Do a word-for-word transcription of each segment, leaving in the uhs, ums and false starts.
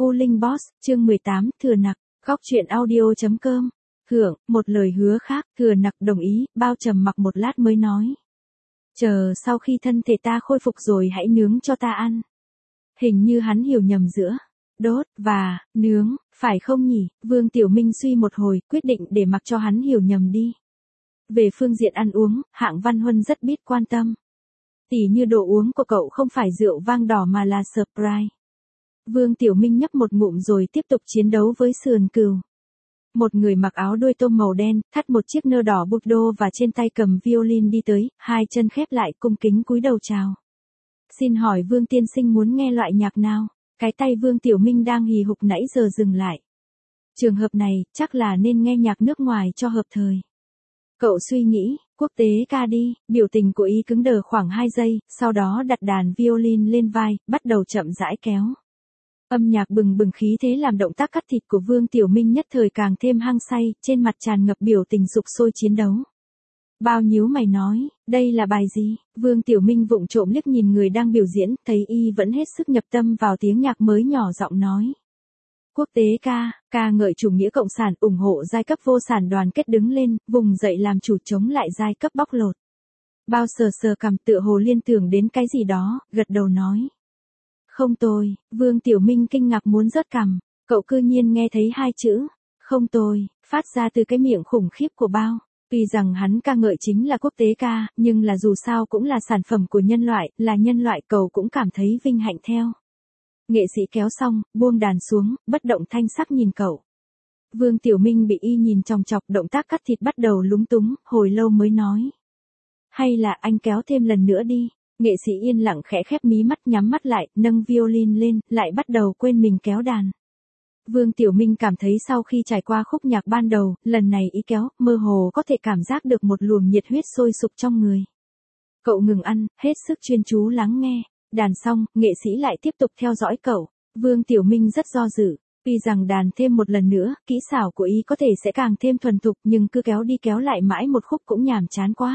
U Linh Boss, chương mười tám, Thừa Nặc, góc truyện audio chấm com. Hưởng, một lời hứa khác, Thừa Nặc đồng ý, bao trầm mặc một lát mới nói. Chờ sau khi thân thể ta khôi phục rồi hãy nướng cho ta ăn. Hình như hắn hiểu nhầm giữa đốt và nướng, phải không nhỉ? Vương Tiểu Minh suy một hồi, quyết định để mặc cho hắn hiểu nhầm đi. Về phương diện ăn uống, Hạng Văn Huân rất biết quan tâm. Tỉ như đồ uống của cậu không phải rượu vang đỏ mà là Sprite. Vương Tiểu Minh nhấp một ngụm rồi tiếp tục chiến đấu với sườn cừu. Một người mặc áo đuôi tôm màu đen, thắt một chiếc nơ đỏ Bordeaux và trên tay cầm violin đi tới, hai chân khép lại cung kính cúi đầu chào. Xin hỏi Vương tiên sinh muốn nghe loại nhạc nào? Cái tay Vương Tiểu Minh đang hì hục nãy giờ dừng lại. Trường hợp này, chắc là nên nghe nhạc nước ngoài cho hợp thời. Cậu suy nghĩ, quốc tế ca đi, biểu tình của y cứng đờ khoảng hai giây, sau đó đặt đàn violin lên vai, bắt đầu chậm rãi kéo. Âm nhạc bừng bừng khí thế làm động tác cắt thịt của Vương Tiểu Minh nhất thời càng thêm hăng say, trên mặt tràn ngập biểu tình sục sôi chiến đấu. Bao nhíu mày nói, đây là bài gì? Vương Tiểu Minh vụng trộm liếc nhìn người đang biểu diễn, thấy y vẫn hết sức nhập tâm vào tiếng nhạc mới nhỏ giọng nói. Quốc tế ca, ca ngợi chủ nghĩa cộng sản, ủng hộ giai cấp vô sản đoàn kết đứng lên, vùng dậy làm chủ chống lại giai cấp bóc lột. Bao sờ sờ cằm tựa hồ liên tưởng đến cái gì đó, gật đầu nói. Không tồi, Vương Tiểu Minh kinh ngạc muốn rớt cằm, cậu cư nhiên nghe thấy hai chữ, không tồi, phát ra từ cái miệng khủng khiếp của Bao. Tuy rằng hắn ca ngợi chính là quốc tế ca, nhưng là dù sao cũng là sản phẩm của nhân loại, là nhân loại cậu cũng cảm thấy vinh hạnh theo. Nghệ sĩ kéo xong, buông đàn xuống, bất động thanh sắc nhìn cậu. Vương Tiểu Minh bị y nhìn chòng chọc, động tác cắt thịt bắt đầu lúng túng, hồi lâu mới nói. Hay là anh kéo thêm lần nữa đi. Nghệ sĩ yên lặng khẽ khép mí mắt nhắm mắt lại, nâng violin lên, lại bắt đầu quên mình kéo đàn. Vương Tiểu Minh cảm thấy sau khi trải qua khúc nhạc ban đầu, lần này ý kéo, mơ hồ có thể cảm giác được một luồng nhiệt huyết sôi sục trong người. Cậu ngừng ăn, hết sức chuyên chú lắng nghe. Đàn xong, nghệ sĩ lại tiếp tục theo dõi cậu. Vương Tiểu Minh rất do dự. Tuy rằng đàn thêm một lần nữa, kỹ xảo của ý có thể sẽ càng thêm thuần thục, nhưng cứ kéo đi kéo lại mãi một khúc cũng nhàm chán quá.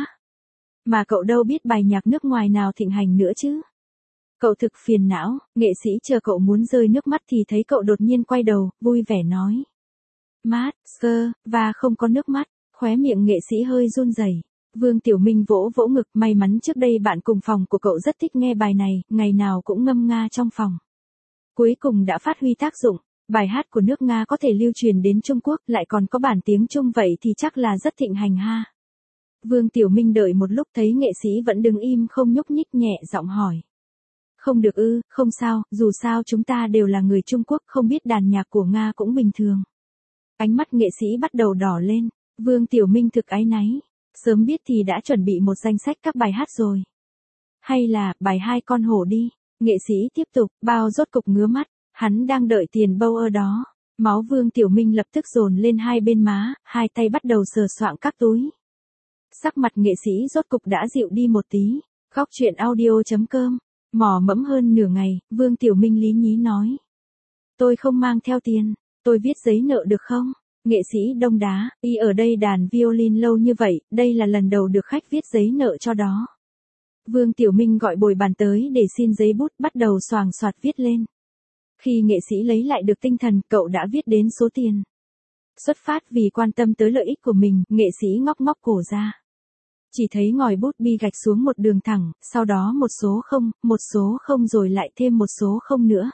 Mà cậu đâu biết bài nhạc nước ngoài nào thịnh hành nữa chứ. Cậu thực phiền não, nghệ sĩ chờ cậu muốn rơi nước mắt thì thấy cậu đột nhiên quay đầu, vui vẻ nói. Mát, sơ, và không có nước mắt, khóe miệng nghệ sĩ hơi run rẩy. Vương Tiểu Minh vỗ vỗ ngực, may mắn trước đây bạn cùng phòng của cậu rất thích nghe bài này, ngày nào cũng ngâm nga trong phòng. Cuối cùng đã phát huy tác dụng, bài hát của nước Nga có thể lưu truyền đến Trung Quốc, lại còn có bản tiếng Trung vậy thì chắc là rất thịnh hành ha. Vương Tiểu Minh đợi một lúc thấy nghệ sĩ vẫn đứng im không nhúc nhích, nhẹ giọng hỏi. Không được ư, không sao, dù sao chúng ta đều là người Trung Quốc, không biết đàn nhạc của Nga cũng bình thường. Ánh mắt nghệ sĩ bắt đầu đỏ lên, Vương Tiểu Minh thực áy náy, sớm biết thì đã chuẩn bị một danh sách các bài hát rồi. Hay là, bài hai con hổ đi, nghệ sĩ tiếp tục, Bao rốt cục ngứa mắt, hắn đang đợi tiền bâu ơ đó. Máu Vương Tiểu Minh lập tức dồn lên hai bên má, hai tay bắt đầu sờ soạng các túi. Sắc mặt nghệ sĩ rốt cục đã dịu đi một tí. Góc truyện audio chấm com. Mò mẫm hơn nửa ngày, Vương Tiểu Minh lý nhí nói. Tôi không mang theo tiền, tôi viết giấy nợ được không? Nghệ sĩ đông đá, y ở đây đàn violin lâu như vậy, đây là lần đầu được khách viết giấy nợ cho đó. Vương Tiểu Minh gọi bồi bàn tới để xin giấy bút, bắt đầu xoàng xoạt viết lên. Khi nghệ sĩ lấy lại được tinh thần, cậu đã viết đến số tiền. Xuất phát vì quan tâm tới lợi ích của mình, nghệ sĩ ngóc ngóc cổ ra. Chỉ thấy ngòi bút bi gạch xuống một đường thẳng, sau đó một số không, một số không rồi lại thêm một số không nữa.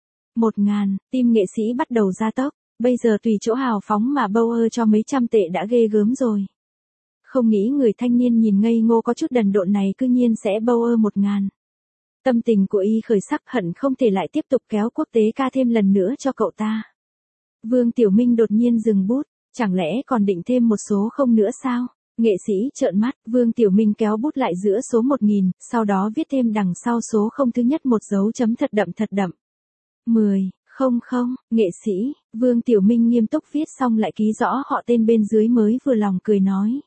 Một ngàn, tim nghệ sĩ bắt đầu gia tốc, bây giờ tùy chỗ hào phóng mà bâu ơ cho mấy trăm tệ đã ghê gớm rồi. Không nghĩ người thanh niên nhìn ngây ngô có chút đần độn này cư nhiên sẽ bâu ơ một ngàn. Tâm tình của y khởi sắc, hận không thể lại tiếp tục kéo quốc tế ca thêm lần nữa cho cậu ta. Vương Tiểu Minh đột nhiên dừng bút, chẳng lẽ còn định thêm một số không nữa sao? Nghệ sĩ trợn mắt, Vương Tiểu Minh kéo bút lại giữa số một nghìn, sau đó viết thêm đằng sau số không thứ nhất một dấu chấm thật đậm thật đậm. mười, không không, nghệ sĩ, Vương Tiểu Minh nghiêm túc viết xong lại ký rõ họ tên bên dưới mới vừa lòng cười nói.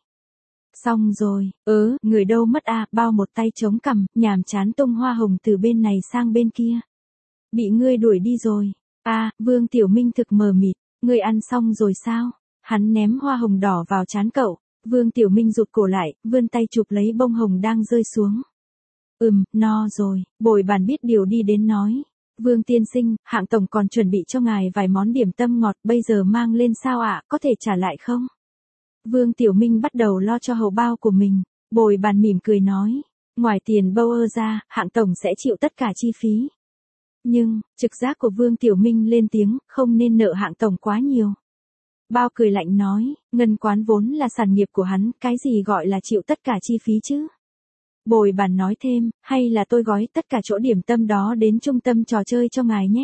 Xong rồi, ớ, người đâu mất à, Bao một tay chống cằm, nhàm chán tung hoa hồng từ bên này sang bên kia. Bị ngươi đuổi đi rồi. À, Vương Tiểu Minh thực mờ mịt, ngươi ăn xong rồi sao? Hắn ném hoa hồng đỏ vào trán cậu. Vương Tiểu Minh rụt cổ lại, vươn tay chụp lấy bông hồng đang rơi xuống. Ừm, no rồi, bồi bàn biết điều đi đến nói. Vương tiên sinh, hạng tổng còn chuẩn bị cho ngài vài món điểm tâm ngọt, bây giờ mang lên sao ạ, có thể trả lại không? Vương Tiểu Minh bắt đầu lo cho hầu bao của mình, Bồi Bàn mỉm cười nói, ngoài tiền bâu ơ ra, hạng tổng sẽ chịu tất cả chi phí. Nhưng, trực giác của Vương Tiểu Minh lên tiếng, không nên nợ hạng tổng quá nhiều. Bao cười lạnh nói, ngân quán vốn là sản nghiệp của hắn, cái gì gọi là chịu tất cả chi phí chứ? Bồi Bàn nói thêm, hay là tôi gói tất cả chỗ điểm tâm đó đến trung tâm trò chơi cho ngài nhé.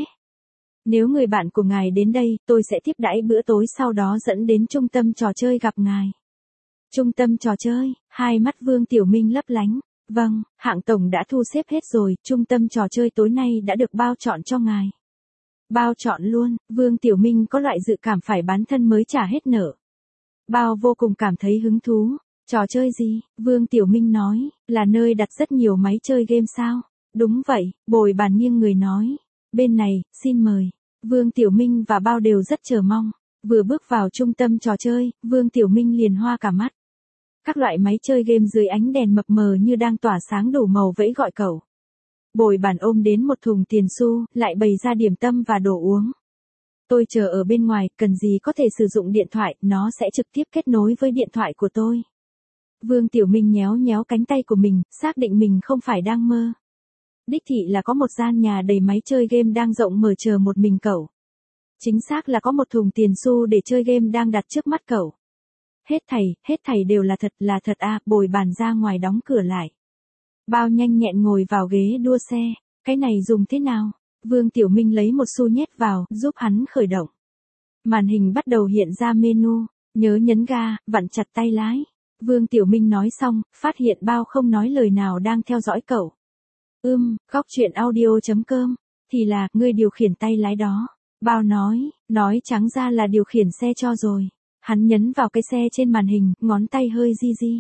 Nếu người bạn của ngài đến đây, tôi sẽ tiếp đãi bữa tối sau đó dẫn đến trung tâm trò chơi gặp ngài. Trung tâm trò chơi, hai mắt Vương Tiểu Minh lấp lánh. Vâng, hạng tổng đã thu xếp hết rồi, trung tâm trò chơi tối nay đã được bao chọn cho ngài. Bao chọn luôn, Vương Tiểu Minh có loại dự cảm phải bán thân mới trả hết nợ. Bao vô cùng cảm thấy hứng thú. Trò chơi gì? Vương Tiểu Minh nói, là nơi đặt rất nhiều máy chơi game sao? Đúng vậy, Bồi Bàn nghiêng người nói. Bên này, xin mời. Vương Tiểu Minh và Bao đều rất chờ mong. Vừa bước vào trung tâm trò chơi, Vương Tiểu Minh liền hoa cả mắt. Các loại máy chơi game dưới ánh đèn mập mờ như đang tỏa sáng đủ màu vẫy gọi cậu. Bồi Bàn ôm đến một thùng tiền xu, lại bày ra điểm tâm và đồ uống. Tôi chờ ở bên ngoài, cần gì có thể sử dụng điện thoại, nó sẽ trực tiếp kết nối với điện thoại của tôi. Vương Tiểu Minh nhéo nhéo cánh tay của mình, xác định mình không phải đang mơ. Đích thị là có một gian nhà đầy máy chơi game đang rộng mở chờ một mình cậu. Chính xác là có một thùng tiền xu để chơi game đang đặt trước mắt cậu. Hết thảy, hết thảy đều là thật, là thật à, Bồi Bàn ra ngoài đóng cửa lại. Bao nhanh nhẹn ngồi vào ghế đua xe, cái này dùng thế nào? Vương Tiểu Minh lấy một xu nhét vào, giúp hắn khởi động. Màn hình bắt đầu hiện ra menu, nhớ nhấn ga, vặn chặt tay lái. Vương Tiểu Minh nói xong, phát hiện Bao không nói lời nào đang theo dõi cậu. Ưm, góc truyện audio chấm com, thì là, ngươi điều khiển tay lái đó. Bao nói, nói trắng ra là điều khiển xe cho rồi. Hắn nhấn vào cái xe trên màn hình, ngón tay hơi di di.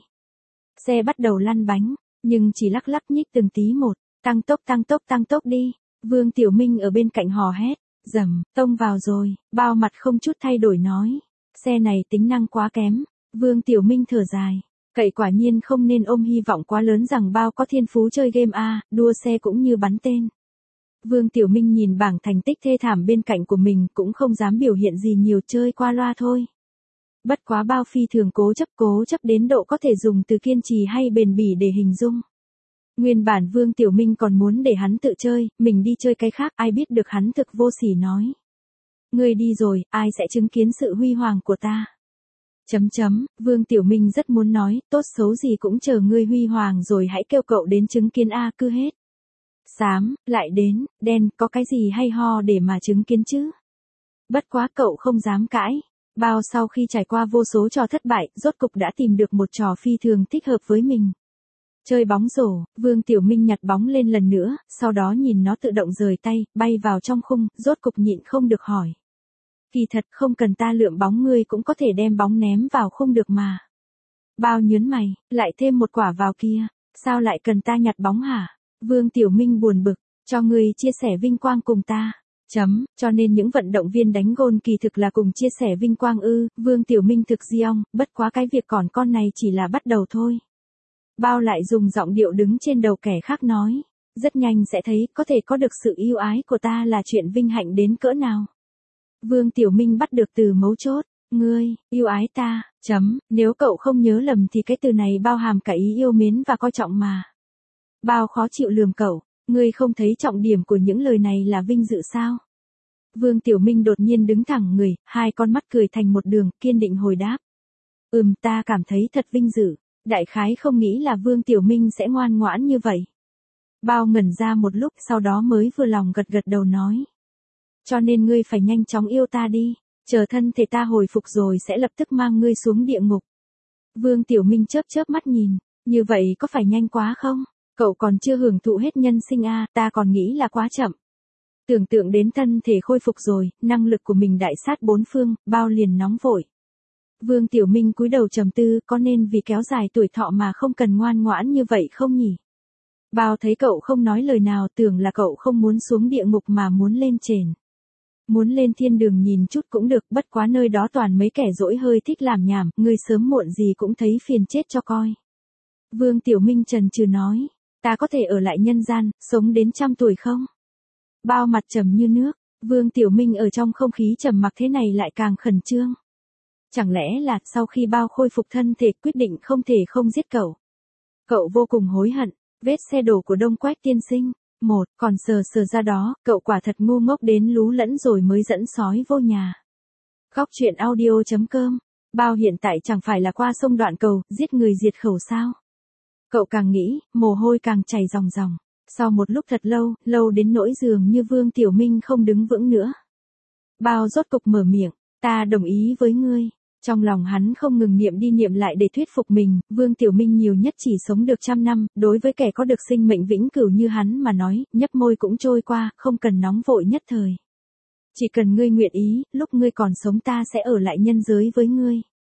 Xe bắt đầu lăn bánh, nhưng chỉ lắc lắc nhích từng tí một, tăng tốc tăng tốc tăng tốc đi. Vương Tiểu Minh ở bên cạnh hò hét, dầm, tông vào rồi, Bao mặt không chút thay đổi nói. Xe này tính năng quá kém. Vương Tiểu Minh thở dài, cậy quả nhiên không nên ôm hy vọng quá lớn rằng Bao có thiên phú chơi game a, đua xe cũng như bắn tên. Vương Tiểu Minh nhìn bảng thành tích thê thảm bên cạnh của mình cũng không dám biểu hiện gì nhiều, chơi qua loa thôi. Bất quá Bao phi thường cố chấp cố chấp đến độ có thể dùng từ kiên trì hay bền bỉ để hình dung. Nguyên bản Vương Tiểu Minh còn muốn để hắn tự chơi, mình đi chơi cái khác, ai biết được hắn thực vô sỉ nói. Ngươi đi rồi, ai sẽ chứng kiến sự huy hoàng của ta? Chấm chấm, Vương Tiểu Minh rất muốn nói, tốt xấu gì cũng chờ ngươi huy hoàng rồi hãy kêu cậu đến chứng kiến a, cứ hết. Xám, lại đến, đen, có cái gì hay ho để mà chứng kiến chứ? Bất quá cậu không dám cãi. Bao sau khi trải qua vô số trò thất bại, rốt cục đã tìm được một trò phi thường thích hợp với mình. Chơi bóng rổ, Vương Tiểu Minh nhặt bóng lên lần nữa, sau đó nhìn nó tự động rời tay, bay vào trong khung, rốt cục nhịn không được hỏi. Kỳ thật không cần ta lượm bóng ngươi cũng có thể đem bóng ném vào khung được mà. Bao nhớn mày, lại thêm một quả vào kia, sao lại cần ta nhặt bóng hả? Vương Tiểu Minh buồn bực, cho ngươi chia sẻ vinh quang cùng ta. Chấm, cho nên những vận động viên đánh gôn kỳ thực là cùng chia sẻ vinh quang ư, Vương Tiểu Minh thực giong, bất quá cái việc còn con này chỉ là bắt đầu thôi. Bao lại dùng giọng điệu đứng trên đầu kẻ khác nói, rất nhanh sẽ thấy có thể có được sự yêu ái của ta là chuyện vinh hạnh đến cỡ nào. Vương Tiểu Minh bắt được từ mấu chốt, ngươi, yêu ái ta, chấm, nếu cậu không nhớ lầm thì cái từ này bao hàm cả ý yêu mến và coi trọng mà. Bao khó chịu lườm cậu, ngươi không thấy trọng điểm của những lời này là vinh dự sao? Vương Tiểu Minh đột nhiên đứng thẳng người, hai con mắt cười thành một đường, kiên định hồi đáp. Ừm, ta cảm thấy thật vinh dự. Đại khái không nghĩ là Vương Tiểu Minh sẽ ngoan ngoãn như vậy. Bao ngẩn ra một lúc, sau đó mới vừa lòng gật gật đầu nói. Cho nên ngươi phải nhanh chóng yêu ta đi, chờ thân thể ta hồi phục rồi sẽ lập tức mang ngươi xuống địa ngục. Vương Tiểu Minh chớp chớp mắt nhìn, như vậy có phải nhanh quá không? Cậu còn chưa hưởng thụ hết nhân sinh a, à, ta còn nghĩ là quá chậm. Tưởng tượng đến thân thể khôi phục rồi, năng lực của mình đại sát bốn phương, Bao liền nóng vội. Vương Tiểu Minh cúi đầu trầm tư, có nên vì kéo dài tuổi thọ mà không cần ngoan ngoãn như vậy không nhỉ? Bao thấy cậu không nói lời nào, tưởng là cậu không muốn xuống địa ngục mà muốn lên trên. Muốn lên thiên đường nhìn chút cũng được, bất quá nơi đó toàn mấy kẻ dỗi hơi thích làm nhảm, người sớm muộn gì cũng thấy phiền chết cho coi. Vương Tiểu Minh chần chừ nói, ta có thể ở lại nhân gian, sống đến trăm tuổi không? Bao mặt trầm như nước, Vương Tiểu Minh ở trong không khí trầm mặc thế này lại càng khẩn trương. Chẳng lẽ là sau khi Bao khôi phục thân thể quyết định không thể không giết cậu. Cậu vô cùng hối hận, vết xe đổ của Đông Quách tiên sinh. Một, còn sờ sờ ra đó, cậu quả thật ngu ngốc đến lú lẫn rồi mới dẫn sói vô nhà. Góc truyện audio chấm com. Bao hiện tại chẳng phải là qua sông đoạn cầu, giết người diệt khẩu sao? Cậu càng nghĩ, mồ hôi càng chảy ròng ròng. Sau một lúc thật lâu, lâu đến nỗi dường như Vương Tiểu Minh không đứng vững nữa. Bao rốt cục mở miệng, ta đồng ý với ngươi. Trong lòng hắn không ngừng niệm đi niệm lại để thuyết phục mình, Vương Tiểu Minh nhiều nhất chỉ sống được trăm năm, đối với kẻ có được sinh mệnh vĩnh cửu như hắn mà nói, nhấp môi cũng trôi qua, không cần nóng vội nhất thời. Chỉ cần ngươi nguyện ý, lúc ngươi còn sống ta sẽ ở lại nhân giới với ngươi.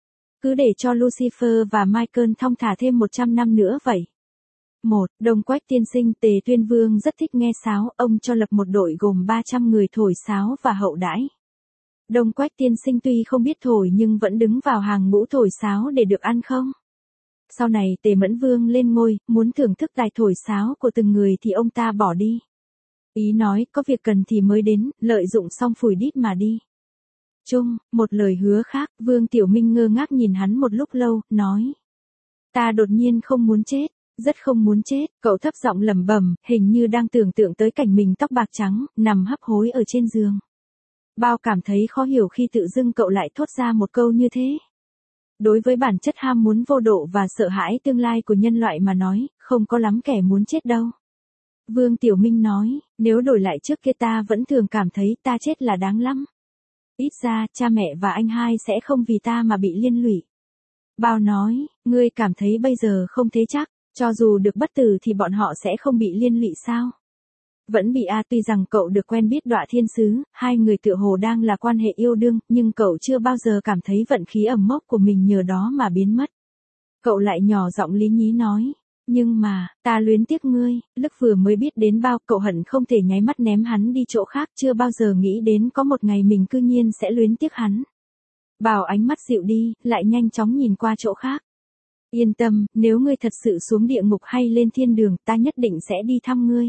Cứ để cho Lucifer và Michael thong thả thêm một trăm năm nữa vậy. Một, Đông Quách tiên sinh. Tề Tuyên Vương rất thích nghe sáo, ông cho lập một đội gồm ba trăm người thổi sáo và hậu đãi. Đông Quách tiên sinh tuy không biết thổi nhưng vẫn đứng vào hàng ngũ thổi sáo để được ăn không? Sau này Tề Mẫn Vương lên ngôi, muốn thưởng thức tài thổi sáo của từng người thì ông ta bỏ đi. Ý nói, có việc cần thì mới đến, lợi dụng xong phủi đít mà đi. Chung, một lời hứa khác, Vương Tiểu Minh ngơ ngác nhìn hắn một lúc lâu, nói. Ta đột nhiên không muốn chết, rất không muốn chết, cậu thấp giọng lẩm bẩm, hình như đang tưởng tượng tới cảnh mình tóc bạc trắng, nằm hấp hối ở trên giường. Bao cảm thấy khó hiểu khi tự dưng cậu lại thốt ra một câu như thế. Đối với bản chất ham muốn vô độ và sợ hãi tương lai của nhân loại mà nói, không có lắm kẻ muốn chết đâu. Vương Tiểu Minh nói, nếu đổi lại trước kia ta vẫn thường cảm thấy ta chết là đáng lắm. Ít ra, cha mẹ và anh hai sẽ không vì ta mà bị liên lụy. Bao nói, ngươi cảm thấy bây giờ không thế chắc, cho dù được bất tử thì bọn họ sẽ không bị liên lụy sao? Vẫn bị a tuy rằng cậu được quen biết Đọa Thiên Sứ, hai người tựa hồ đang là quan hệ yêu đương, nhưng cậu chưa bao giờ cảm thấy vận khí ẩm mốc của mình nhờ đó mà biến mất. Cậu lại nhỏ giọng lý nhí nói, nhưng mà, ta luyến tiếc ngươi, lúc vừa mới biết đến Bao, cậu hận không thể nháy mắt ném hắn đi chỗ khác, chưa bao giờ nghĩ đến có một ngày mình cư nhiên sẽ luyến tiếc hắn. Bao ánh mắt dịu đi, lại nhanh chóng nhìn qua chỗ khác. Yên tâm, nếu ngươi thật sự xuống địa ngục hay lên thiên đường, ta nhất định sẽ đi thăm ngươi.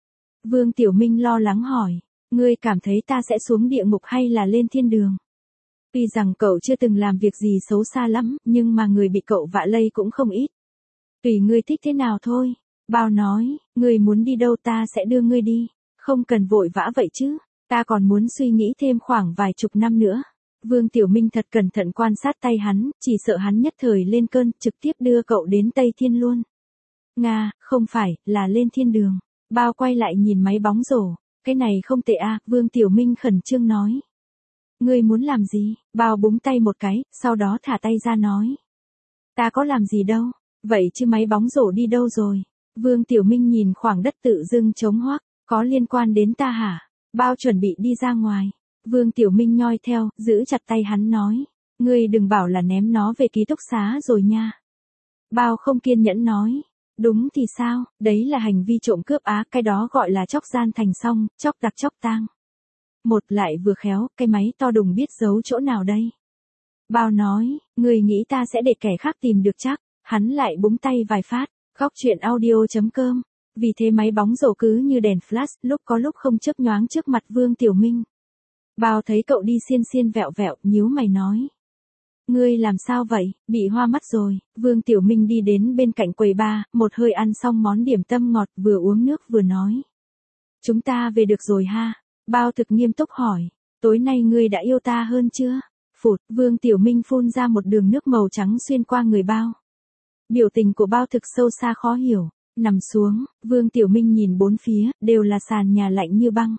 Vương Tiểu Minh lo lắng hỏi, ngươi cảm thấy ta sẽ xuống địa ngục hay là lên thiên đường? Tuy rằng cậu chưa từng làm việc gì xấu xa lắm, nhưng mà người bị cậu vạ lây cũng không ít. Tùy ngươi thích thế nào thôi. Bao nói, ngươi muốn đi đâu ta sẽ đưa ngươi đi, không cần vội vã vậy chứ, ta còn muốn suy nghĩ thêm khoảng vài chục năm nữa. Vương Tiểu Minh thật cẩn thận quan sát tay hắn, chỉ sợ hắn nhất thời lên cơn, trực tiếp đưa cậu đến Tây Thiên luôn. Nga, không phải, là lên thiên đường. Bao quay lại nhìn máy bóng rổ, cái này không tệ à, Vương Tiểu Minh khẩn trương nói. Ngươi muốn làm gì? Bao búng tay một cái, sau đó thả tay ra nói. Ta có làm gì đâu, vậy chứ máy bóng rổ đi đâu rồi? Vương Tiểu Minh nhìn khoảng đất tự dưng trống hoác, có liên quan đến ta hả? Bao chuẩn bị đi ra ngoài. Vương Tiểu Minh nhoi theo, giữ chặt tay hắn nói. Ngươi đừng bảo là ném nó về ký túc xá rồi nha. Bao không kiên nhẫn nói. Đúng thì sao, đấy là hành vi trộm cướp á, cái đó gọi là chóc gian thành xong, chóc đặc chóc tang. Một lại vừa khéo, cái máy to đùng biết giấu chỗ nào đây. Bao nói, người nghĩ ta sẽ để kẻ khác tìm được chắc, hắn lại búng tay vài phát, góc truyện audio chấm com. Vì thế máy bóng rổ cứ như đèn flash, lúc có lúc không chớp nhoáng trước mặt Vương Tiểu Minh. Bao thấy cậu đi xiên xiên vẹo vẹo, nhíu mày nói. Ngươi làm sao vậy, bị hoa mắt rồi? Vương Tiểu Minh đi đến bên cạnh quầy bar, một hơi ăn xong món điểm tâm ngọt, vừa uống nước vừa nói. Chúng ta về được rồi ha? Bao thực nghiêm túc hỏi. Tối nay ngươi đã yêu ta hơn chưa? Phụt, Vương Tiểu Minh phun ra một đường nước màu trắng xuyên qua người Bao. Biểu tình của Bao thực sâu xa khó hiểu. Nằm xuống, Vương Tiểu Minh nhìn bốn phía, đều là sàn nhà lạnh như băng.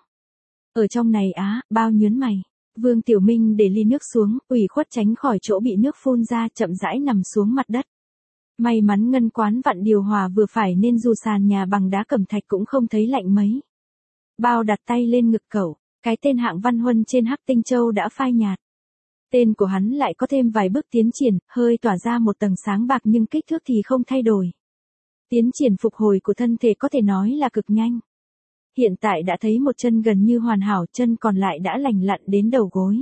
Ở trong này á, Bao nhớn mày. Vương Tiểu Minh để ly nước xuống, ủy khuất tránh khỏi chỗ bị nước phun ra, chậm rãi nằm xuống mặt đất. May mắn ngân quán vặn điều hòa vừa phải nên dù sàn nhà bằng đá cẩm thạch cũng không thấy lạnh mấy. Bao đặt tay lên ngực cậu, cái tên Hạng Văn Huân trên Hắc Tinh Châu đã phai nhạt. Tên của hắn lại có thêm vài bước tiến triển, hơi tỏa ra một tầng sáng bạc nhưng kích thước thì không thay đổi. Tiến triển phục hồi của thân thể có thể nói là cực nhanh. Hiện tại đã thấy một chân gần như hoàn hảo, chân còn lại đã lành lặn đến đầu gối.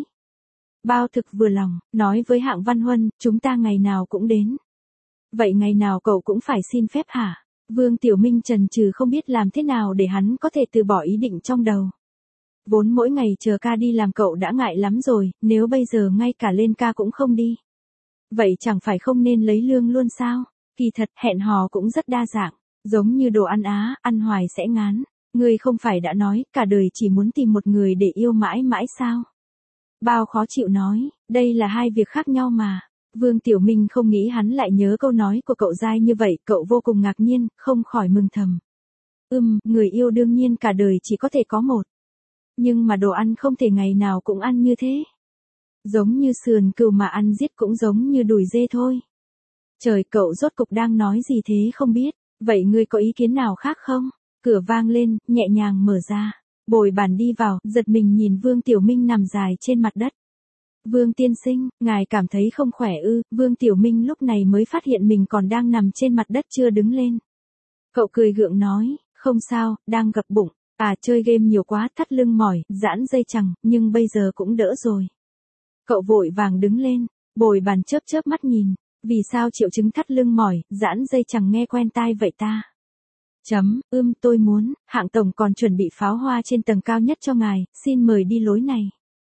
Bao thực vừa lòng, nói với Hạng Văn Huân, chúng ta ngày nào cũng đến. Vậy ngày nào cậu cũng phải xin phép hả? Vương Tiểu Minh chần chừ không biết làm thế nào để hắn có thể từ bỏ ý định trong đầu. Vốn mỗi ngày chờ ca đi làm cậu đã ngại lắm rồi, nếu bây giờ ngay cả lên ca cũng không đi. Vậy chẳng phải không nên lấy lương luôn sao? Kỳ thật, hẹn hò cũng rất đa dạng, giống như đồ ăn Á, ăn hoài sẽ ngán. Ngươi không phải đã nói, cả đời chỉ muốn tìm một người để yêu mãi mãi sao? Bao khó chịu nói, đây là hai việc khác nhau mà. Vương Tiểu Minh không nghĩ hắn lại nhớ câu nói của cậu dai như vậy, cậu vô cùng ngạc nhiên, không khỏi mừng thầm. Ừm, người yêu đương nhiên cả đời chỉ có thể có một. Nhưng mà đồ ăn không thể ngày nào cũng ăn như thế. Giống như sườn cừu mà ăn giết cũng giống như đùi dê thôi. Trời, cậu rốt cục đang nói gì thế không biết, vậy ngươi có ý kiến nào khác không? Cửa vang lên, nhẹ nhàng mở ra. Bồi bàn đi vào, giật mình nhìn Vương Tiểu Minh nằm dài trên mặt đất. Vương tiên sinh, ngài cảm thấy không khỏe ư? Vương Tiểu Minh lúc này mới phát hiện mình còn đang nằm trên mặt đất chưa đứng lên. Cậu cười gượng nói, không sao, đang gập bụng. À, chơi game nhiều quá, thắt lưng mỏi, giãn dây chằng, nhưng bây giờ cũng đỡ rồi. Cậu vội vàng đứng lên, bồi bàn chớp chớp mắt nhìn. Vì sao triệu chứng thắt lưng mỏi, giãn dây chằng nghe quen tai vậy ta? Chấm, ưm tôi muốn, hạng tổng còn chuẩn bị pháo hoa trên tầng cao nhất cho ngài, xin mời đi lối này.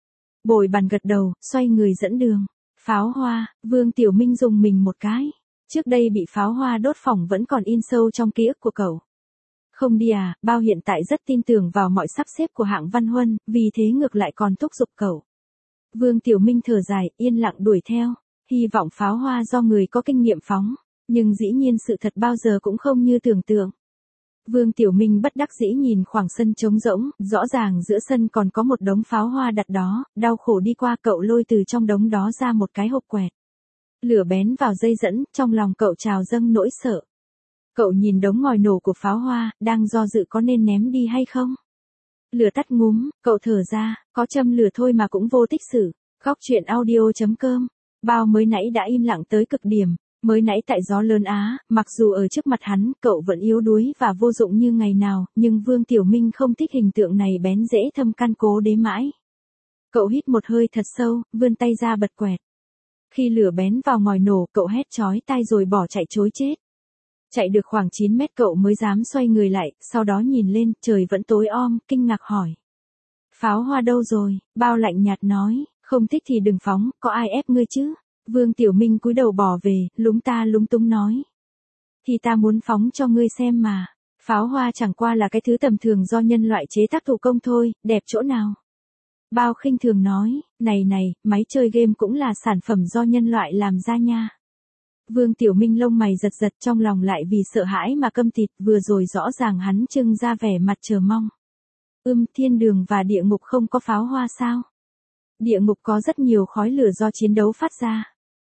Bồi bàn gật đầu, xoay người dẫn đường. Pháo hoa, Vương Tiểu Minh dùng mình một cái. Trước đây bị pháo hoa đốt phỏng vẫn còn in sâu trong ký ức của cậu. Không đi à, bao hiện tại rất tin tưởng vào mọi sắp xếp của hạng Văn Huân, vì thế ngược lại còn thúc giục cậu. Vương Tiểu Minh thở dài, yên lặng đuổi theo. Hy vọng pháo hoa do người có kinh nghiệm phóng, nhưng dĩ nhiên sự thật bao giờ cũng không như tưởng tượng. Vương Tiểu Minh bất đắc dĩ nhìn khoảng sân trống rỗng, rõ ràng giữa sân còn có một đống pháo hoa đặt đó, đau khổ đi qua cậu lôi từ trong đống đó ra một cái hộp quẹt. Lửa bén vào dây dẫn, trong lòng cậu trào dâng nỗi sợ. Cậu nhìn đống ngòi nổ của pháo hoa, đang do dự có nên ném đi hay không. Lửa tắt ngúm, cậu thở ra, có châm lửa thôi mà cũng vô tích sự. Góc truyện audio chấm com. Bao mới nãy đã im lặng tới cực điểm, mới nãy tại gió lớn Á, mặc dù ở trước mặt hắn, cậu vẫn yếu đuối và vô dụng như ngày nào, nhưng Vương Tiểu Minh không thích hình tượng này bén rễ thâm căn cố đế mãi. Cậu hít một hơi thật sâu, vươn tay ra bật quẹt. Khi lửa bén vào ngòi nổ, cậu hét chói tai rồi bỏ chạy trối chết. Chạy được khoảng chín mét cậu mới dám xoay người lại, sau đó nhìn lên, trời vẫn tối om, kinh ngạc hỏi. Pháo hoa đâu rồi? Bao lạnh nhạt nói. Không thích thì đừng phóng, có ai ép ngươi chứ? Vương Tiểu Minh cúi đầu bỏ về, lúng ta lúng túng nói. Thì ta muốn phóng cho ngươi xem mà. Pháo hoa chẳng qua là cái thứ tầm thường do nhân loại chế tác thủ công thôi, đẹp chỗ nào? Bao khinh thường nói, này này, máy chơi game cũng là sản phẩm do nhân loại làm ra nha. Vương Tiểu Minh lông mày giật giật trong lòng lại vì sợ hãi mà câm tịt, vừa rồi rõ ràng hắn trưng ra vẻ mặt chờ mong. Ưm, thiên đường và địa ngục không có pháo hoa sao? Địa ngục có rất nhiều khói lửa do chiến đấu phát ra.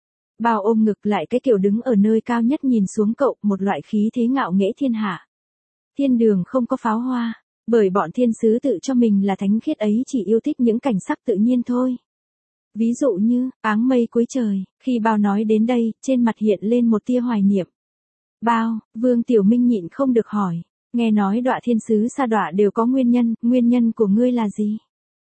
Bao ôm ngực lại cái kiểu đứng ở nơi cao nhất nhìn xuống cậu, một loại khí thế ngạo nghễ thiên hạ. Thiên đường không có pháo hoa, bởi bọn thiên sứ tự cho mình là thánh khiết ấy chỉ yêu thích những cảnh sắc tự nhiên thôi. Ví dụ như, áng mây cuối trời, khi Bao nói đến đây, trên mặt hiện lên một tia hoài niệm. Bao, Vương Tiểu Minh nhịn không được hỏi, nghe nói đọa thiên sứ sa đọa đều có nguyên nhân, nguyên nhân của ngươi là gì?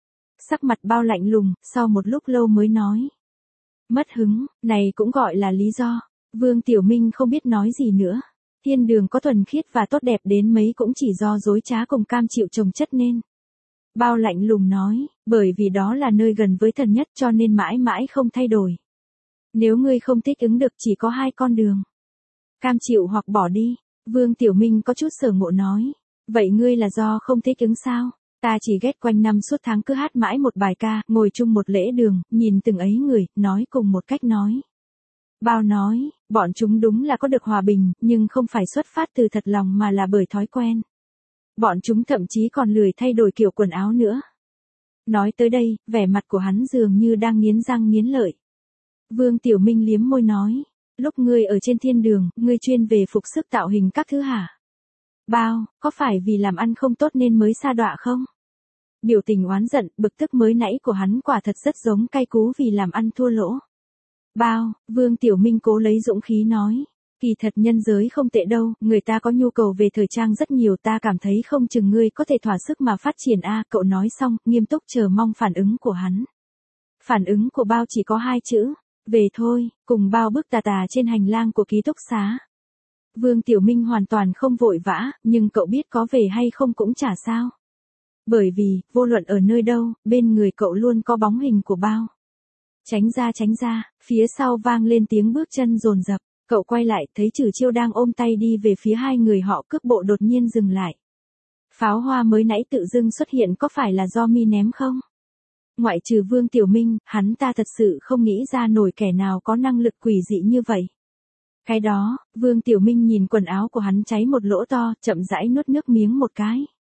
Sắc mặt Bao lạnh lùng, sau một lúc lâu mới nói. Mất hứng, này cũng gọi là lý do. Vương Tiểu Minh không biết nói gì nữa. Thiên đường có thuần khiết và tốt đẹp đến mấy cũng chỉ do dối trá cùng cam chịu chồng chất nên. Bao lạnh lùng nói, bởi vì đó là nơi gần với thần nhất cho nên mãi mãi không thay đổi. Nếu ngươi không thích ứng được chỉ có hai con đường. Cam chịu hoặc bỏ đi. Vương Tiểu Minh có chút sở ngộ nói. Vậy ngươi là do không thích ứng sao? Ta chỉ ghét quanh năm suốt tháng cứ hát mãi một bài ca, ngồi chung một lễ đường, nhìn từng ấy người, nói cùng một cách nói. Bao nói, bọn chúng đúng là có được hòa bình, nhưng không phải xuất phát từ thật lòng mà là bởi thói quen. Bọn chúng thậm chí còn lười thay đổi kiểu quần áo nữa. Nói tới đây, vẻ mặt của hắn dường như đang nghiến răng nghiến lợi. Vương Tiểu Minh liếm môi nói, lúc ngươi ở trên thiên đường, ngươi chuyên về phục sức tạo hình các thứ hả? Bao, có phải vì làm ăn không tốt nên mới sa đọa không? Biểu tình oán giận, bực tức mới nãy của hắn quả thật rất giống cay cú vì làm ăn thua lỗ. Bao, Vương Tiểu Minh cố lấy dũng khí nói. Kỳ thật nhân giới không tệ đâu, người ta có nhu cầu về thời trang rất nhiều, ta cảm thấy không chừng ngươi có thể thỏa sức mà phát triển a. Cậu nói xong, nghiêm túc chờ mong phản ứng của hắn. Phản ứng của Bao chỉ có hai chữ, về thôi, cùng Bao bước tà tà trên hành lang của ký túc xá. Vương Tiểu Minh hoàn toàn không vội vã, nhưng cậu biết có về hay không cũng chả sao. Bởi vì, vô luận ở nơi đâu, bên người cậu luôn có bóng hình của Bao. Tránh ra tránh ra, phía sau vang lên tiếng bước chân dồn dập, cậu quay lại thấy Trử Chiêu đang ôm tay đi về phía hai người họ, cước bộ đột nhiên dừng lại. Pháo hoa mới nãy tự dưng xuất hiện có phải là do mi ném không? Ngoại trừ Vương Tiểu Minh, hắn ta thật sự không nghĩ ra nổi kẻ nào có năng lực quỷ dị như vậy. Cái đó, Vương Tiểu Minh nhìn quần áo của hắn cháy một lỗ to, chậm rãi nuốt nước miếng một cái.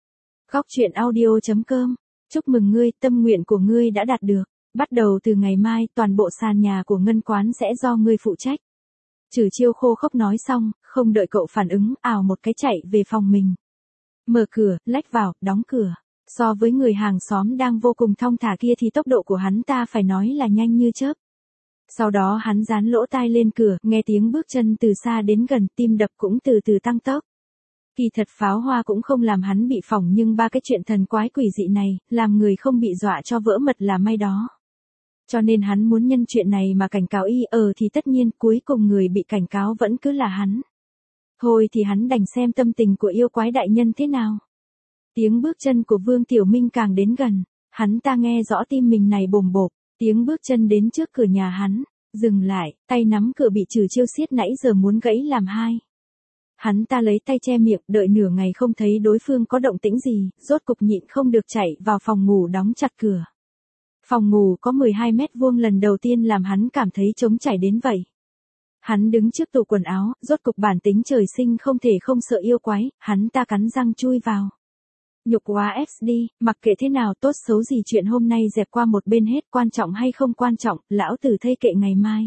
Góc truyện audio chấm com. Chúc mừng ngươi, tâm nguyện của ngươi đã đạt được. Bắt đầu từ ngày mai, toàn bộ sàn nhà của ngân quán sẽ do ngươi phụ trách. Trử Chiêu khô khốc nói xong, không đợi cậu phản ứng, ào một cái chạy về phòng mình. Mở cửa, lách vào, đóng cửa. So với người hàng xóm đang vô cùng thong thả kia thì tốc độ của hắn ta phải nói là nhanh như chớp. Sau đó hắn dán lỗ tai lên cửa, nghe tiếng bước chân từ xa đến gần, tim đập cũng từ từ tăng tốc. Kỳ thật pháo hoa cũng không làm hắn bị phỏng, nhưng ba cái chuyện thần quái quỷ dị này, làm người không bị dọa cho vỡ mật là may đó. Cho nên hắn muốn nhân chuyện này mà cảnh cáo y ờ thì tất nhiên cuối cùng người bị cảnh cáo vẫn cứ là hắn. Thôi thì hắn đành xem tâm tình của yêu quái đại nhân thế nào. Tiếng bước chân của Vương Tiểu Minh càng đến gần, hắn ta nghe rõ tim mình này bồm bộp, tiếng bước chân đến trước cửa nhà hắn, dừng lại, tay nắm cửa bị Trử Chiêu siết nãy giờ muốn gãy làm hai. Hắn ta lấy tay che miệng, đợi nửa ngày không thấy đối phương có động tĩnh gì, rốt cục nhịn không được chạy vào phòng ngủ đóng chặt cửa. Phòng ngủ có mười hai mét vuông, lần đầu tiên làm hắn cảm thấy trống trải đến vậy. Hắn đứng trước tủ quần áo, rốt cục bản tính trời sinh không thể không sợ yêu quái, hắn ta cắn răng chui vào. Nhục quá ép đi, mặc kệ thế nào tốt xấu gì chuyện hôm nay dẹp qua một bên hết, quan trọng hay không quan trọng, lão tử thây kệ ngày mai.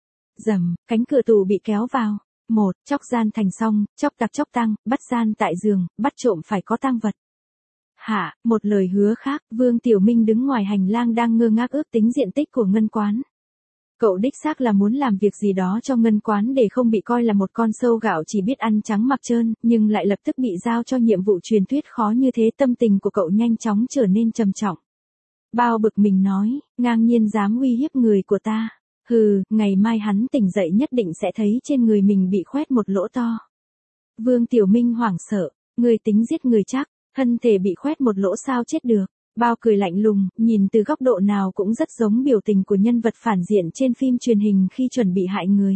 Rầm, cánh cửa tủ bị kéo vào. Một, chóc gian thành xong, chóc tặc chóc tăng, bắt gian tại giường, bắt trộm phải có tang vật. Hạ, một lời hứa khác, Vương Tiểu Minh đứng ngoài hành lang đang ngơ ngác ước tính diện tích của ngân quán. Cậu đích xác là muốn làm việc gì đó cho ngân quán để không bị coi là một con sâu gạo chỉ biết ăn trắng mặc trơn, nhưng lại lập tức bị giao cho nhiệm vụ truyền thuyết khó như thế, tâm tình của cậu nhanh chóng trở nên trầm trọng. Bao bực mình nói, ngang nhiên dám uy hiếp người của ta. Hừ, ngày mai hắn tỉnh dậy nhất định sẽ thấy trên người mình bị khoét một lỗ to. Vương Tiểu Minh hoảng sợ, người tính giết người chắc, thân thể bị khoét một lỗ sao chết được. Bao cười lạnh lùng, nhìn từ góc độ nào cũng rất giống biểu tình của nhân vật phản diện trên phim truyền hình khi chuẩn bị hại người.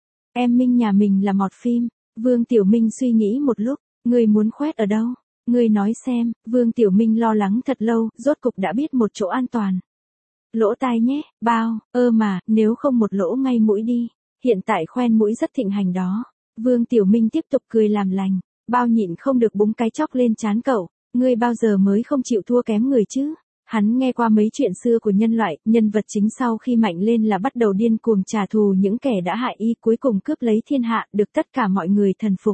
Em Minh nhà mình là mọt phim. Vương Tiểu Minh suy nghĩ một lúc, người muốn khoét ở đâu? Người nói xem. Vương Tiểu Minh lo lắng thật lâu, rốt cục đã biết một chỗ an toàn. Lỗ tai nhé, Bao, ơ mà, nếu không một lỗ ngay mũi đi. Hiện tại khoen mũi rất thịnh hành đó. Vương Tiểu Minh tiếp tục cười làm lành. Bao nhịn không được búng cái chóc lên trán cậu. Ngươi bao giờ mới không chịu thua kém người chứ? Hắn nghe qua mấy chuyện xưa của nhân loại, nhân vật chính sau khi mạnh lên là bắt đầu điên cuồng trả thù những kẻ đã hại y, cuối cùng cướp lấy thiên hạ, được tất cả mọi người thần phục.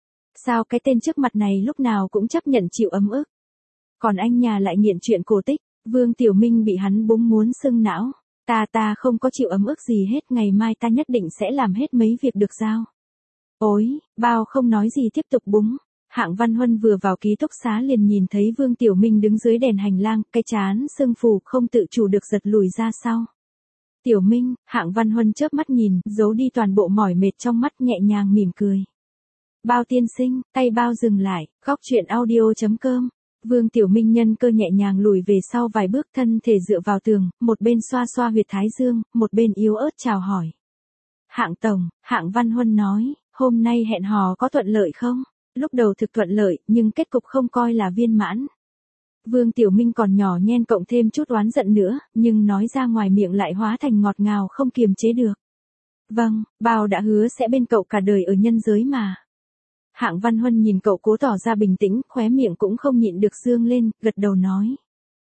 Sao cái tên trước mặt này lúc nào cũng chấp nhận chịu ấm ức? Còn anh nhà lại nghiện chuyện cổ tích. Vương Tiểu Minh bị hắn búng muốn sưng não. Ta ta không có chịu ấm ức gì hết, ngày mai ta nhất định sẽ làm hết mấy việc được giao. Ôi, Bao không nói gì tiếp tục búng. Hạng Văn Huân vừa vào ký túc xá liền nhìn thấy Vương Tiểu Minh đứng dưới đèn hành lang, cái trán sưng phù không tự chủ được giật lùi ra sau. Tiểu Minh, Hạng Văn Huân chớp mắt nhìn, giấu đi toàn bộ mỏi mệt trong mắt, nhẹ nhàng mỉm cười. Bao tiên sinh, tay Bao dừng lại, góc truyện audio chấm com. Vương Tiểu Minh nhân cơ nhẹ nhàng lùi về sau vài bước, thân thể dựa vào tường, một bên xoa xoa huyệt thái dương, một bên yếu ớt chào hỏi. Hạng tổng, Hạng Văn Huân nói, hôm nay hẹn hò có thuận lợi không? Lúc đầu thực thuận lợi, nhưng kết cục không coi là viên mãn. Vương Tiểu Minh còn nhỏ nhen cộng thêm chút oán giận nữa, nhưng nói ra ngoài miệng lại hóa thành ngọt ngào không kiềm chế được. Vâng, Bao đã hứa sẽ bên cậu cả đời ở nhân giới mà. Hạng Văn Huân nhìn cậu cố tỏ ra bình tĩnh, khóe miệng cũng không nhịn được dương lên, gật đầu nói.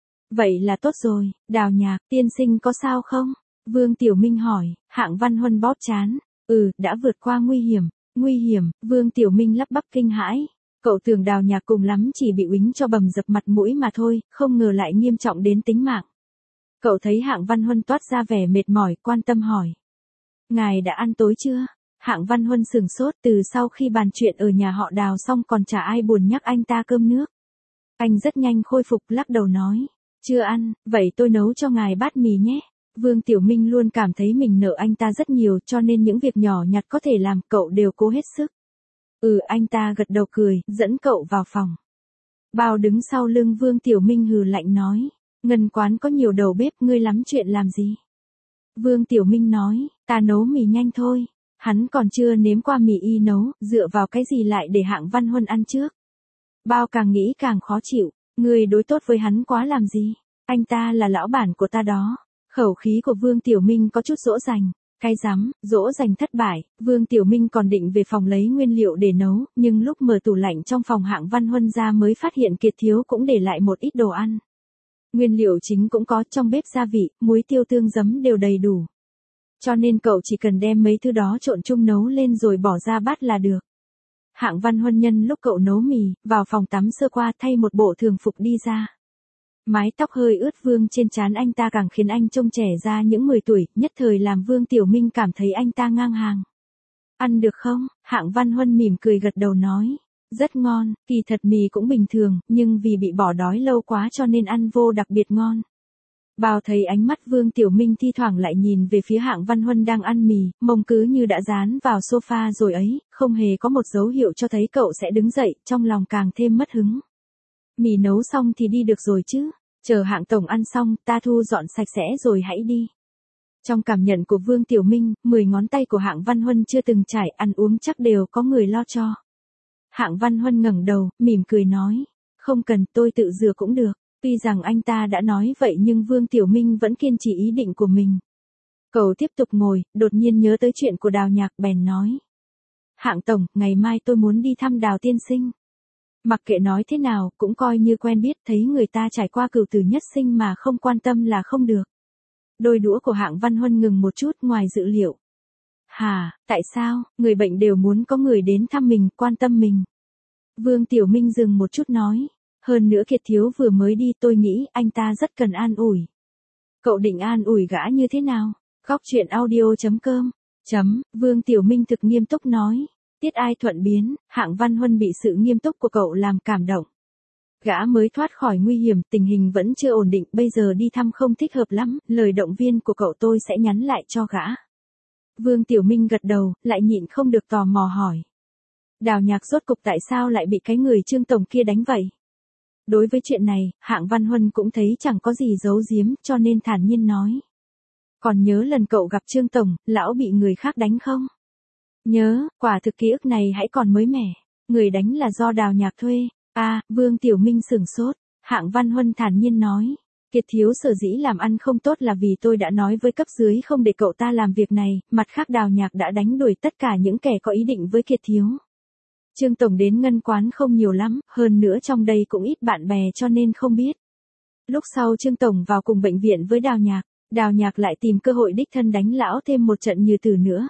Vậy là tốt rồi, Đào Nhạc, tiên sinh có sao không? Vương Tiểu Minh hỏi. Hạng Văn Huân bóp trán. Ừ, đã vượt qua nguy hiểm. Nguy hiểm, Vương Tiểu Minh lắp bắp kinh hãi. Cậu tưởng Đào Nhạc cùng lắm chỉ bị uýnh cho bầm dập mặt mũi mà thôi, không ngờ lại nghiêm trọng đến tính mạng. Cậu thấy Hạng Văn Huân toát ra vẻ mệt mỏi, quan tâm hỏi. Ngài đã ăn tối chưa? Hạng Văn Huân sửng sốt, từ sau khi bàn chuyện ở nhà họ Đào xong còn chả ai buồn nhắc anh ta cơm nước. Anh rất nhanh khôi phục, lắc đầu nói. Chưa ăn, vậy tôi nấu cho ngài bát mì nhé. Vương Tiểu Minh luôn cảm thấy mình nợ anh ta rất nhiều, cho nên những việc nhỏ nhặt có thể làm cậu đều cố hết sức. Ừ, anh ta gật đầu cười, dẫn cậu vào phòng. Bao đứng sau lưng Vương Tiểu Minh hừ lạnh nói. Ngân quán có nhiều đầu bếp, ngươi lắm chuyện làm gì? Vương Tiểu Minh nói, ta nấu mì nhanh thôi. Hắn còn chưa nếm qua mì y nấu, dựa vào cái gì lại để Hạng Văn Huân ăn trước. Bao càng nghĩ càng khó chịu, ngươi đối tốt với hắn quá làm gì? Anh ta là lão bản của ta đó. Khẩu khí của Vương Tiểu Minh có chút dỗ dành. Cái rắm, dỗ dành thất bại, Vương Tiểu Minh còn định về phòng lấy nguyên liệu để nấu, nhưng lúc mở tủ lạnh trong phòng Hạng Văn Huân ra mới phát hiện Kiệt Thiếu cũng để lại một ít đồ ăn. Nguyên liệu chính cũng có, trong bếp gia vị, muối tiêu tương giấm đều đầy đủ. Cho nên cậu chỉ cần đem mấy thứ đó trộn chung nấu lên rồi bỏ ra bát là được. Hạng Văn Huân nhân lúc cậu nấu mì, vào phòng tắm sơ qua thay một bộ thường phục đi ra. Mái tóc hơi ướt vương trên trán anh ta càng khiến anh trông trẻ ra những mười tuổi, nhất thời làm Vương Tiểu Minh cảm thấy anh ta ngang hàng. Ăn được không? Hạng Văn Huân mỉm cười gật đầu nói. Rất ngon, kỳ thật mì cũng bình thường, nhưng vì bị bỏ đói lâu quá cho nên ăn vô đặc biệt ngon. Bao thấy ánh mắt Vương Tiểu Minh thi thoảng lại nhìn về phía Hạng Văn Huân đang ăn mì, mông cứ như đã dán vào sofa rồi ấy, không hề có một dấu hiệu cho thấy cậu sẽ đứng dậy, trong lòng càng thêm mất hứng. Mì nấu xong thì đi được rồi chứ, chờ Hạng tổng ăn xong, ta thu dọn sạch sẽ rồi hãy đi. Trong cảm nhận của Vương Tiểu Minh, mười ngón tay của Hạng Văn Huân chưa từng trải, ăn uống chắc đều có người lo cho. Hạng Văn Huân ngẩng đầu, mỉm cười nói, không cần, tôi tự rửa cũng được. Tuy rằng anh ta đã nói vậy nhưng Vương Tiểu Minh vẫn kiên trì ý định của mình. Cậu tiếp tục ngồi, đột nhiên nhớ tới chuyện của Đào Nhạc bèn nói. Hạng tổng, ngày mai tôi muốn đi thăm Đào tiên sinh. Mặc kệ nói thế nào, cũng coi như quen biết, thấy người ta trải qua cửu tử nhất sinh mà không quan tâm là không được. Đôi đũa của Hạng Văn Huân ngừng một chút ngoài dự liệu. Hà, tại sao, người bệnh đều muốn có người đến thăm mình, quan tâm mình. Vương Tiểu Minh dừng một chút nói. Hơn nữa Kiệt Thiếu vừa mới đi, tôi nghĩ anh ta rất cần an ủi. Cậu định an ủi gã như thế nào? Góc truyện audio chấm com Chấm, Vương Tiểu Minh thực nghiêm túc nói. Tiết ai thuận biến, Hạng Văn Huân bị sự nghiêm túc của cậu làm cảm động. Gã mới thoát khỏi nguy hiểm, tình hình vẫn chưa ổn định, bây giờ đi thăm không thích hợp lắm, lời động viên của cậu tôi sẽ nhắn lại cho gã. Vương Tiểu Minh gật đầu, lại nhịn không được tò mò hỏi. Đào Nhạc rốt cục tại sao lại bị cái người Trương tổng kia đánh vậy? Đối với chuyện này, Hạng Văn Huân cũng thấy chẳng có gì giấu giếm, cho nên thản nhiên nói. Còn nhớ lần cậu gặp Trương tổng, lão bị người khác đánh không? Nhớ, quả thực ký ức này hãy còn mới mẻ. Người đánh là do Đào Nhạc thuê. À, Vương Tiểu Minh sửng sốt. Hạng Văn Huân thản nhiên nói. Kiệt Thiếu sở dĩ làm ăn không tốt là vì tôi đã nói với cấp dưới không để cậu ta làm việc này, mặt khác Đào Nhạc đã đánh đuổi tất cả những kẻ có ý định với Kiệt Thiếu. Trương tổng đến ngân quán không nhiều lắm, hơn nữa trong đây cũng ít bạn bè cho nên không biết. Lúc sau Trương tổng vào cùng bệnh viện với Đào Nhạc, Đào Nhạc lại tìm cơ hội đích thân đánh lão thêm một trận như từ nữa.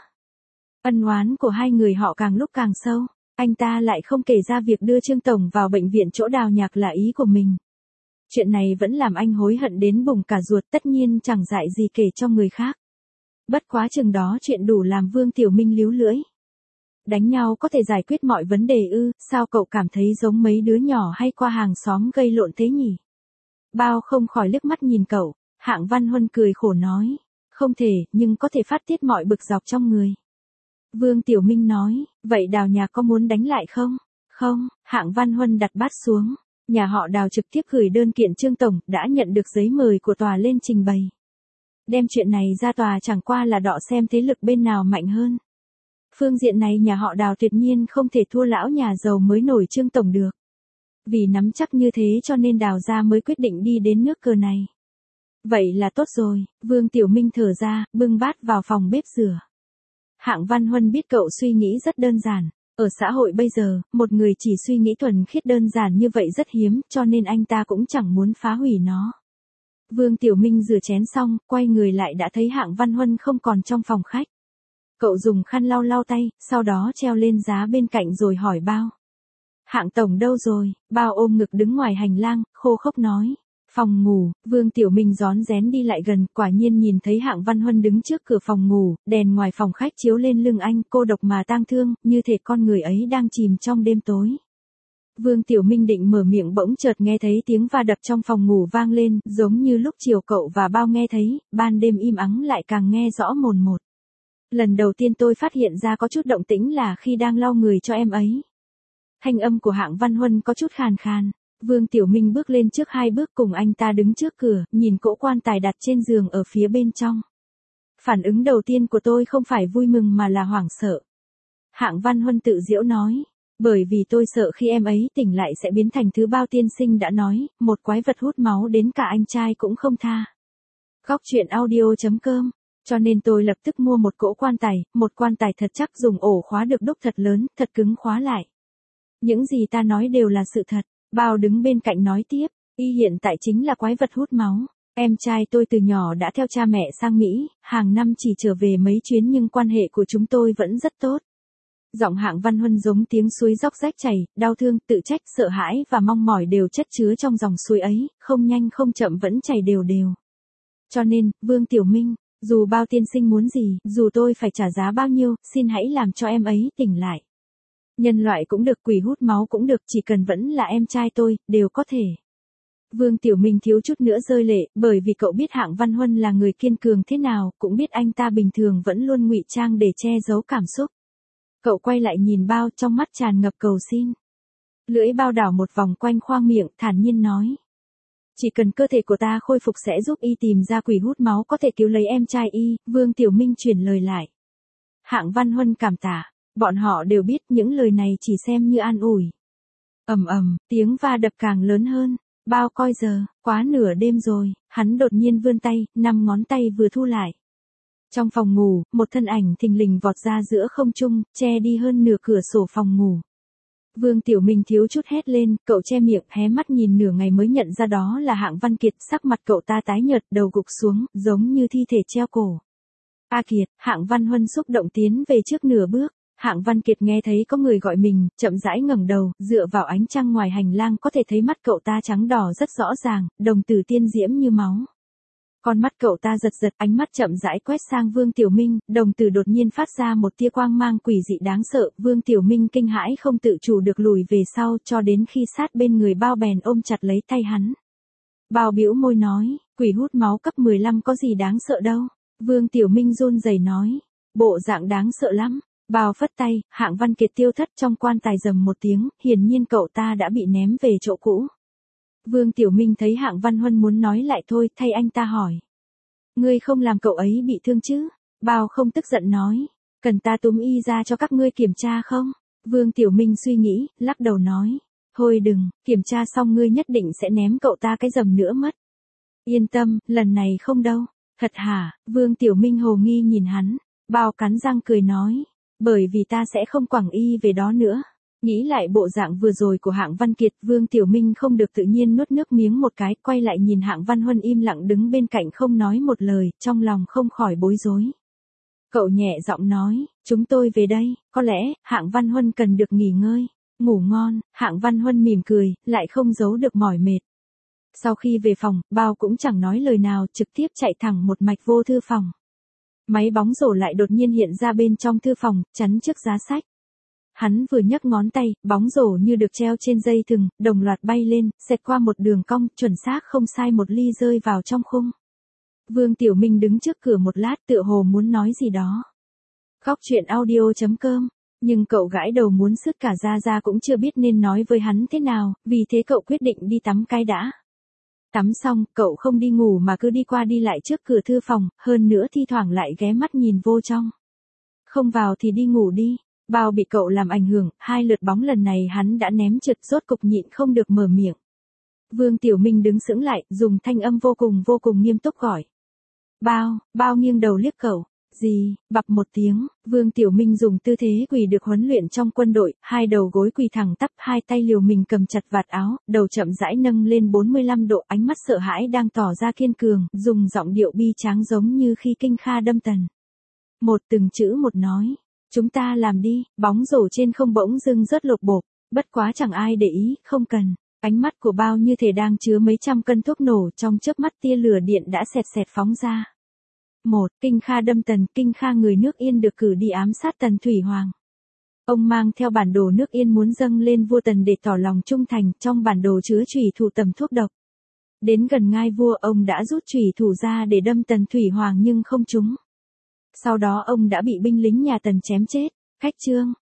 Ân oán của hai người họ càng lúc càng sâu, anh ta lại không kể ra việc đưa Trương tổng vào bệnh viện chỗ Đào Nhạc là ý của mình. Chuyện này vẫn làm anh hối hận đến bùng cả ruột, tất nhiên chẳng dại gì kể cho người khác. Bất quá chừng đó chuyện đủ làm Vương Tiểu Minh líu lưỡi. Đánh nhau có thể giải quyết mọi vấn đề ư, sao cậu cảm thấy giống mấy đứa nhỏ hay qua hàng xóm gây lộn thế nhỉ? Bao không khỏi liếc mắt nhìn cậu, Hạng Văn Huân cười khổ nói. Không thể, nhưng có thể phát tiết mọi bực dọc trong người. Vương Tiểu Minh nói, vậy Đào Nhạc có muốn đánh lại không? Không, Hạng Văn Huân đặt bát xuống. Nhà họ Đào trực tiếp gửi đơn kiện Trương tổng, đã nhận được giấy mời của tòa lên trình bày. Đem chuyện này ra tòa chẳng qua là đọ xem thế lực bên nào mạnh hơn. Phương diện này nhà họ Đào tuyệt nhiên không thể thua lão nhà giàu mới nổi Trương tổng được. Vì nắm chắc như thế cho nên Đào gia mới quyết định đi đến nước cờ này. Vậy là tốt rồi, Vương Tiểu Minh thở ra, bưng bát vào phòng bếp rửa. Hạng Văn Huân biết cậu suy nghĩ rất đơn giản. Ở xã hội bây giờ, một người chỉ suy nghĩ thuần khiết đơn giản như vậy rất hiếm, cho nên anh ta cũng chẳng muốn phá hủy nó. Vương Tiểu Minh rửa chén xong, quay người lại đã thấy Hạng Văn Huân không còn trong phòng khách. Cậu dùng khăn lau lau tay, sau đó treo lên giá bên cạnh rồi hỏi Bao. Hạng tổng đâu rồi? Bao ôm ngực đứng ngoài hành lang, khô khốc nói. Phòng ngủ, Vương Tiểu Minh rón rén đi lại gần, quả nhiên nhìn thấy Hạng Văn Huân đứng trước cửa phòng ngủ, đèn ngoài phòng khách chiếu lên lưng anh, cô độc mà tang thương, như thể con người ấy đang chìm trong đêm tối. Vương Tiểu Minh định mở miệng bỗng chợt nghe thấy tiếng va đập trong phòng ngủ vang lên, giống như lúc chiều cậu và Bao nghe thấy, ban đêm im ắng lại càng nghe rõ mồn một. Lần đầu tiên tôi phát hiện ra có chút động tĩnh là khi đang lau người cho em ấy. Thanh âm của Hạng Văn Huân có chút khàn khàn. Vương Tiểu Minh bước lên trước hai bước cùng anh ta đứng trước cửa, nhìn cỗ quan tài đặt trên giường ở phía bên trong. Phản ứng đầu tiên của tôi không phải vui mừng mà là hoảng sợ. Hạng Văn Huân tự giễu nói. Bởi vì tôi sợ khi em ấy tỉnh lại sẽ biến thành thứ Bao tiên sinh đã nói, một quái vật hút máu đến cả anh trai cũng không tha. Góc truyện audio chấm com. Cho nên tôi lập tức mua một cỗ quan tài, một quan tài thật chắc dùng ổ khóa được đúc thật lớn, thật cứng khóa lại. Những gì ta nói đều là sự thật. Bao đứng bên cạnh nói tiếp, y hiện tại chính là quái vật hút máu. Em trai tôi từ nhỏ đã theo cha mẹ sang Mỹ, hàng năm chỉ trở về mấy chuyến nhưng quan hệ của chúng tôi vẫn rất tốt. Giọng Hạng Văn Huân giống tiếng suối róc rách chảy, đau thương, tự trách, sợ hãi và mong mỏi đều chất chứa trong dòng suối ấy, không nhanh không chậm vẫn chảy đều đều. Cho nên, Vương Tiểu Minh, dù Bao tiên sinh muốn gì, dù tôi phải trả giá bao nhiêu, xin hãy làm cho em ấy tỉnh lại. Nhân loại cũng được, quỷ hút máu cũng được, chỉ cần vẫn là em trai tôi, đều có thể. Vương Tiểu Minh thiếu chút nữa rơi lệ, bởi vì cậu biết Hạng Văn Huân là người kiên cường thế nào, cũng biết anh ta bình thường vẫn luôn ngụy trang để che giấu cảm xúc. Cậu quay lại nhìn Bao, trong mắt tràn ngập cầu xin. Lưỡi Bao đảo một vòng quanh khoang miệng, thản nhiên nói. Chỉ cần cơ thể của ta khôi phục sẽ giúp y tìm ra quỷ hút máu có thể cứu lấy em trai y, Vương Tiểu Minh chuyển lời lại. Hạng Văn Huân cảm tạ, bọn họ đều biết những lời này chỉ xem như an ủi. Ầm ầm, tiếng va đập càng lớn hơn. Bao coi giờ, quá nửa đêm rồi, hắn đột nhiên vươn tay, năm ngón tay vừa thu lại. Trong phòng ngủ, một thân ảnh thình lình vọt ra giữa không trung, che đi hơn nửa cửa sổ phòng ngủ. Vương Tiểu Minh thiếu chút hét lên, cậu che miệng, hé mắt nhìn nửa ngày mới nhận ra đó là Hạng Văn Kiệt, sắc mặt cậu ta tái nhợt, đầu gục xuống, giống như thi thể treo cổ. A Kiệt, Hạng Văn Huân xúc động tiến về trước nửa bước. Hạng Văn Kiệt nghe thấy có người gọi mình, chậm rãi ngẩng đầu, dựa vào ánh trăng ngoài hành lang có thể thấy mắt cậu ta trắng đỏ rất rõ ràng, đồng tử tiên diễm như máu. Con mắt cậu ta giật giật, ánh mắt chậm rãi quét sang Vương Tiểu Minh, đồng tử đột nhiên phát ra một tia quang mang quỷ dị đáng sợ, Vương Tiểu Minh kinh hãi không tự chủ được lùi về sau cho đến khi sát bên người Bao bèn ôm chặt lấy tay hắn. Bao bĩu môi nói, quỷ hút máu cấp mười lăm có gì đáng sợ đâu. Vương Tiểu Minh run rẩy nói, bộ dạng đáng sợ lắm. Bao phất tay, Hạng Văn Kiệt tiêu thất trong quan tài rầm một tiếng, hiển nhiên cậu ta đã bị ném về chỗ cũ. Vương Tiểu Minh thấy Hạng Văn Huân muốn nói lại thôi, thay anh ta hỏi. Ngươi không làm cậu ấy bị thương chứ? Bao không tức giận nói. Cần ta túm y ra cho các ngươi kiểm tra không? Vương Tiểu Minh suy nghĩ, lắc đầu nói. Thôi đừng, kiểm tra xong ngươi nhất định sẽ ném cậu ta cái rầm nữa mất. Yên tâm, lần này không đâu. Thật hả? Vương Tiểu Minh hồ nghi nhìn hắn. Bao cắn răng cười nói. Bởi vì ta sẽ không quẳng y về đó nữa. Nghĩ lại bộ dạng vừa rồi của Hạng Văn Kiệt, Vương Tiểu Minh không được tự nhiên nuốt nước miếng một cái, quay lại nhìn Hạng Văn Huân im lặng đứng bên cạnh không nói một lời, trong lòng không khỏi bối rối. Cậu nhẹ giọng nói, chúng tôi về đây, có lẽ, Hạng Văn Huân cần được nghỉ ngơi. Ngủ ngon, Hạng Văn Huân mỉm cười, lại không giấu được mỏi mệt. Sau khi về phòng, Bao cũng chẳng nói lời nào, trực tiếp chạy thẳng một mạch vô thư phòng. Máy bóng rổ lại đột nhiên hiện ra bên trong thư phòng, chắn trước giá sách. Hắn vừa nhấc ngón tay, bóng rổ như được treo trên dây thừng, đồng loạt bay lên, xẹt qua một đường cong, chuẩn xác không sai một ly rơi vào trong khung. Vương Tiểu Minh đứng trước cửa một lát tựa hồ muốn nói gì đó. Góc truyện audio chấm com, nhưng cậu gãi đầu muốn sứt cả da ra cũng chưa biết nên nói với hắn thế nào, vì thế cậu quyết định đi tắm cái đã. Tắm xong, cậu không đi ngủ mà cứ đi qua đi lại trước cửa thư phòng, hơn nữa thi thoảng lại ghé mắt nhìn vô trong. Không vào thì đi ngủ đi. Bao bị cậu làm ảnh hưởng, hai lượt bóng lần này hắn đã ném trượt, rốt cục nhịn không được mở miệng. Vương Tiểu Minh đứng sững lại, dùng thanh âm vô cùng vô cùng nghiêm túc gọi. Bao, Bao nghiêng đầu liếc cậu. Gì, bập một tiếng, Vương Tiểu Minh dùng tư thế quỳ được huấn luyện trong quân đội, hai đầu gối quỳ thẳng tắp, hai tay liều mình cầm chặt vạt áo, đầu chậm rãi nâng lên bốn mươi lăm độ, ánh mắt sợ hãi đang tỏ ra kiên cường, dùng giọng điệu bi tráng giống như khi Kinh Kha đâm Tần. Một từng chữ một nói. Chúng ta làm đi, bóng rổ trên không bỗng dưng rớt lột bột, bất quá chẳng ai để ý, không cần. Ánh mắt của Bao như thể đang chứa mấy trăm cân thuốc nổ, trong chớp mắt tia lửa điện đã xẹt xẹt phóng ra. Một, Kinh Kha đâm Tần, Kinh Kha người nước Yên được cử đi ám sát Tần Thủy Hoàng. Ông mang theo bản đồ nước Yên muốn dâng lên vua Tần để tỏ lòng trung thành, trong bản đồ chứa chủy thủ tầm thuốc độc. Đến gần ngai vua ông đã rút chủy thủ ra để đâm Tần Thủy Hoàng nhưng không trúng. Sau đó ông đã bị binh lính nhà Tần chém chết. Khách chương,